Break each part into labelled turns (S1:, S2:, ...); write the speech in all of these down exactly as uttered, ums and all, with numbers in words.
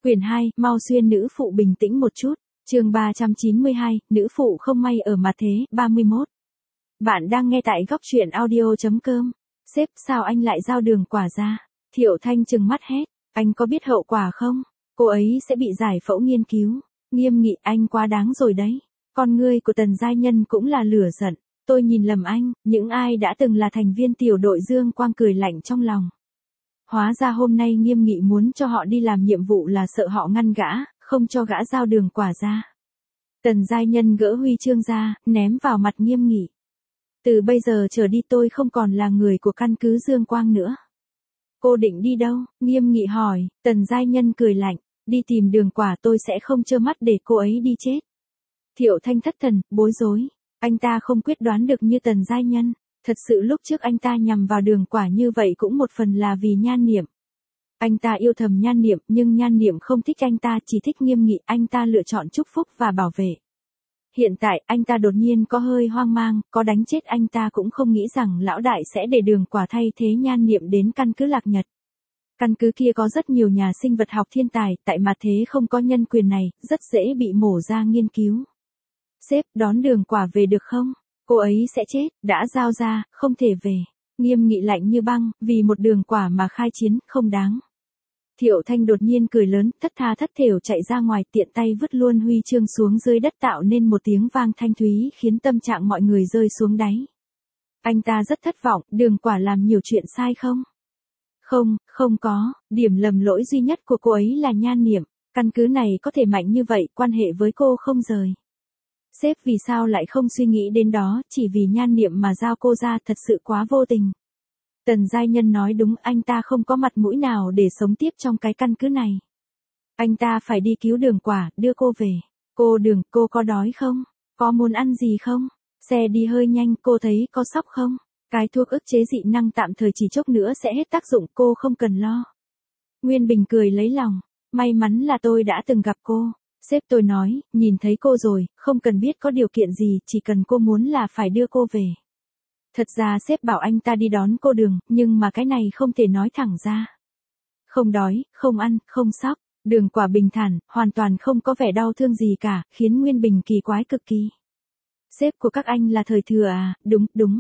S1: Quyển hai, mau xuyên nữ phụ bình tĩnh một chút. Chương ba trăm chín mươi hai, nữ phụ không may ở mặt thế, ba mươi mốt. Bạn đang nghe tại góc truyện audio chấm com. Sếp, sao anh lại giao đường quả ra? Thiệu Thanh trừng mắt hét, anh có biết hậu quả không? Cô ấy sẽ bị giải phẫu nghiên cứu. Nghiêm nghị, anh quá đáng rồi đấy. Con ngươi của Tần Giai Nhân cũng là lửa giận. Tôi nhìn lầm anh, những ai đã từng là thành viên tiểu đội Dương Quang cười lạnh trong lòng. Hóa ra hôm nay Nghiêm Nghị muốn cho họ đi làm nhiệm vụ là sợ họ ngăn gã, không cho gã giao đường quả ra. Tần Giai Nhân gỡ huy chương ra, ném vào mặt Nghiêm Nghị. Từ bây giờ trở đi tôi không còn là người của căn cứ Dương Quang nữa. Cô định đi đâu? Nghiêm Nghị hỏi. Tần Giai Nhân cười lạnh, đi tìm đường quả, tôi sẽ không trơ mắt để cô ấy đi chết. Thiệu Thanh thất thần, bối rối. Anh ta không quyết đoán được như Tần Giai Nhân. Thật sự lúc trước anh ta nhằm vào đường quả như vậy cũng một phần là vì Nhan Niệm. Anh ta yêu thầm Nhan Niệm, nhưng Nhan Niệm không thích anh ta, chỉ thích Nghiêm Nghị, anh ta lựa chọn chúc phúc và bảo vệ. Hiện tại, anh ta đột nhiên có hơi hoang mang, có đánh chết anh ta cũng không nghĩ rằng lão đại sẽ để đường quả thay thế Nhan Niệm đến căn cứ Lạc Nhật. Căn cứ kia có rất nhiều nhà sinh vật học thiên tài, tại mặt thế không có nhân quyền này, rất dễ bị mổ ra nghiên cứu. Sếp, đón đường quả về được không? Cô ấy sẽ chết, đã giao ra, không thể về. Nghiêm Nghị lạnh như băng, vì một đường quả mà khai chiến, không đáng. Thiệu Thanh đột nhiên cười lớn, thất tha thất thểu chạy ra ngoài, tiện tay vứt luôn huy chương xuống dưới đất, tạo nên một tiếng vang thanh thúy khiến tâm trạng mọi người rơi xuống đáy. Anh ta rất thất vọng, đường quả làm nhiều chuyện sai không? Không, không có, điểm lầm lỗi duy nhất của cô ấy là Nhan Niệm, căn cứ này có thể mạnh như vậy, quan hệ với cô không rời. Sếp vì sao lại không suy nghĩ đến đó, chỉ vì Nhan Niệm mà giao cô ra, thật sự quá vô tình. Tần Giai Nhân nói đúng, anh ta không có mặt mũi nào để sống tiếp trong cái căn cứ này. Anh ta phải đi cứu đường quả, đưa cô về. Cô Đường, cô có đói không? Có muốn ăn gì không? Xe đi hơi nhanh, cô thấy có sốc không? Cái thuốc ức chế dị năng tạm thời chỉ chốc nữa sẽ hết tác dụng, cô không cần lo. Nguyên Bình cười lấy lòng, may mắn là tôi đã từng gặp cô. Sếp tôi nói, nhìn thấy cô rồi, không cần biết có điều kiện gì, chỉ cần cô muốn là phải đưa cô về. Thật ra sếp bảo anh ta đi đón cô Đường, nhưng mà cái này không thể nói thẳng ra. Không đói, không ăn, không sốc, đường quả bình thản, hoàn toàn không có vẻ đau thương gì cả, khiến Nguyên Bình kỳ quái cực kỳ. Sếp của các anh là Thời Thừa à? Đúng, đúng.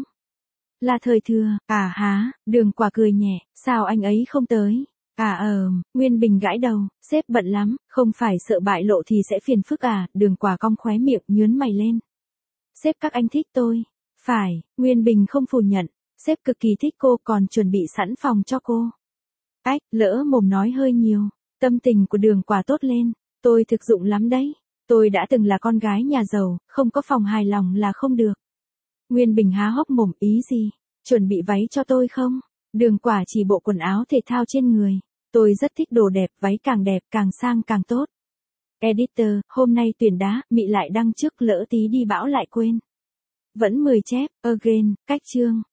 S1: Là Thời Thừa, à há, đường quả cười nhẹ, sao anh ấy không tới? À ờ, Nguyên Bình gãi đầu, sếp bận lắm, không phải sợ bại lộ thì sẽ phiền phức à, đường quả cong khóe miệng, nhớn mày lên. Sếp các anh thích tôi. Phải, Nguyên Bình không phủ nhận, sếp cực kỳ thích cô, còn chuẩn bị sẵn phòng cho cô. Ách, lỡ mồm nói hơi nhiều, tâm tình của đường quả tốt lên, tôi thực dụng lắm đấy, tôi đã từng là con gái nhà giàu, không có phòng hài lòng là không được. Nguyên Bình há hốc mồm, ý gì, chuẩn bị váy cho tôi không? Đường quả chỉ bộ quần áo thể thao trên người, tôi rất thích đồ đẹp, váy càng đẹp càng sang càng tốt. Editor, hôm nay tuyển đá, Mị lại đăng trước, lỡ tí đi bão lại quên. Vẫn mười chép, again, cách chương.